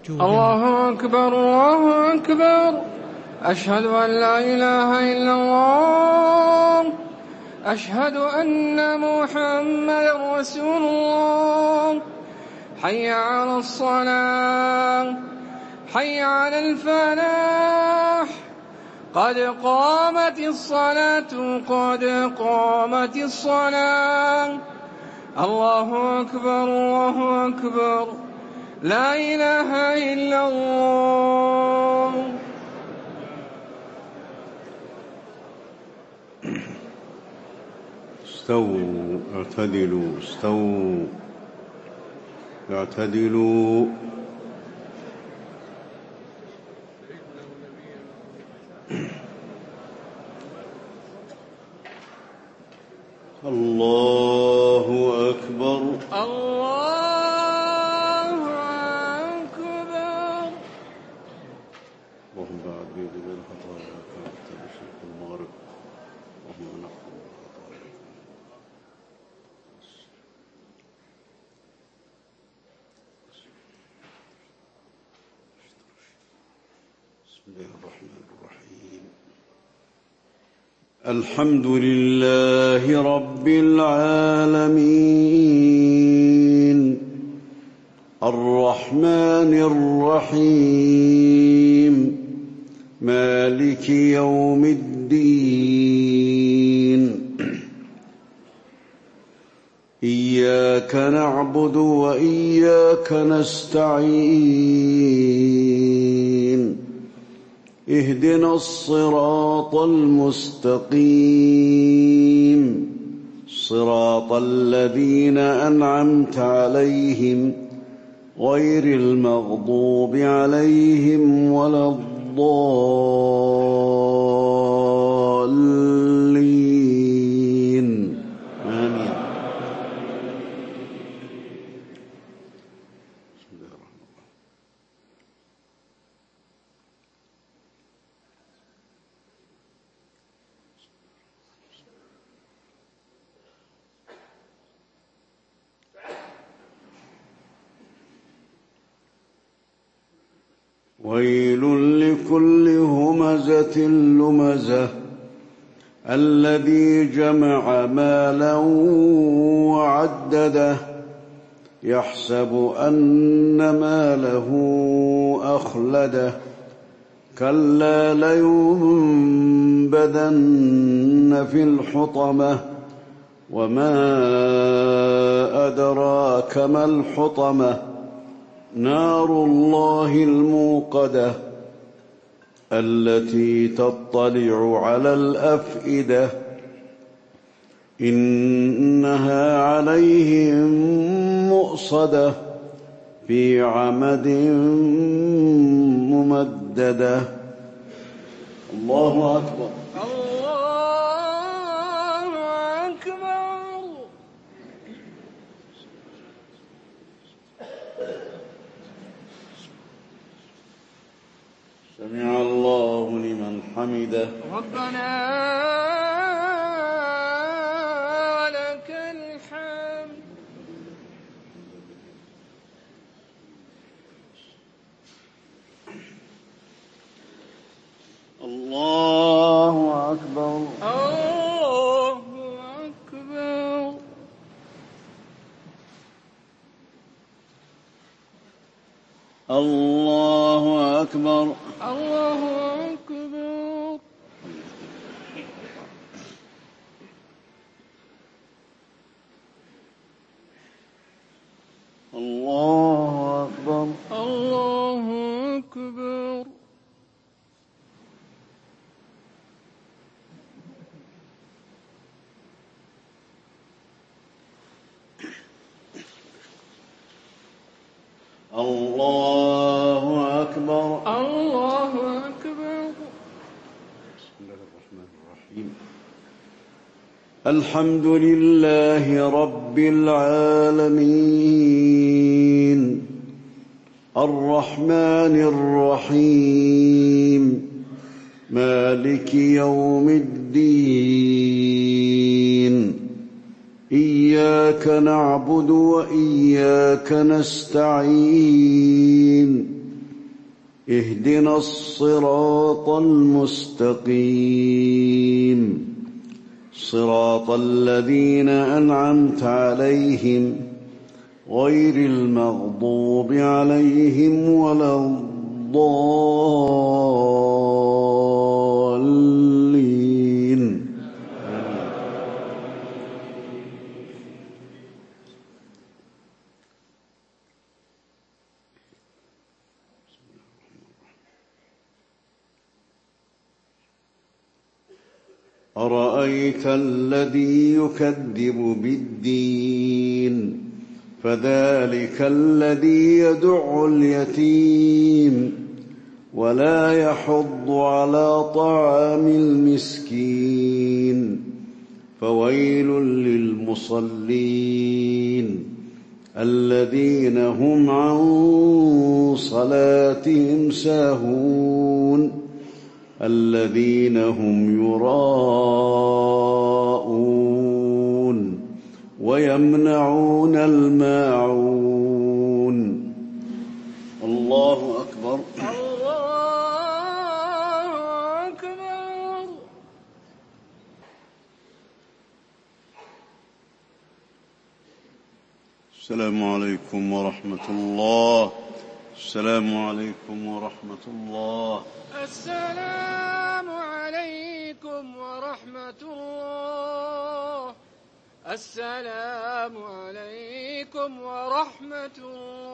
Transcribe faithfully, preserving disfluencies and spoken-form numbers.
الله أكبر الله أكبر. أشهد أن لا إله إلا الله. أشهد أن محمدا رسول الله. حي على الصلاة حي على الفلاح. قد قامت الصلاة قد قامت الصلاة. الله أكبر الله أكبر. لا إله إلا الله. استووا اعتدلوا استووا اعتدلوا. الله أكبر الله أكبر. اللهم بعد بيدي بين خطايا كانت المشرق والمغرب. اللهم نقم خطايا. بسم الله الرحمن الرحيم. الحمد لله رب العالمين الرحمن الرحيم مالك يوم الدين. إياك نعبد وإياك نستعين. اهدنا الصراط المستقيم صراط الذين أنعمت عليهم غير المغضوب عليهم ولا الضالين. آمين. بسم الله الرحمن الرحيم. ويل لكل همزة لمزة الذي جمع مالا وعدده يحسب أن ماله أخلده كلا لينبذن في الحطمة وما أدراك ما الحطمة نار الله الموقدة التي تطلع على الأفئدة إنها عليهم مؤصدة في عمد ممددة. الله أكبر الله أكبر. سمع الله لمن حمده. ربنا ولك الحمد. الله أكبر الله أكبر. الله أكبر الله أكبر. الله أكبر الله أكبر. الله أكبر الله أكبر. بسم الله الرحمن الرحيم. الحمد لله رب العالمين الرحمن الرحيم مالك يوم الدين. إياك نعبد وإياك نستعين. اهدنا الصراط المستقيم صراط الذين أنعمت عليهم غير المغضوب عليهم ولا الضالين. أرأيت الذي يكذب بالدين فذلك الذي يدع اليتيم ولا يحض على طعام المسكين فويل للمصلين الذين هم عن صلاتهم ساهون الذين هم يراءون ويمنعون الماعون. الله أكبر. الله أكبر. السلام عليكم ورحمة الله. السلام عليكم ورحمة الله. السلام عليكم ورحمة الله. السلام عليكم ورحمة الله.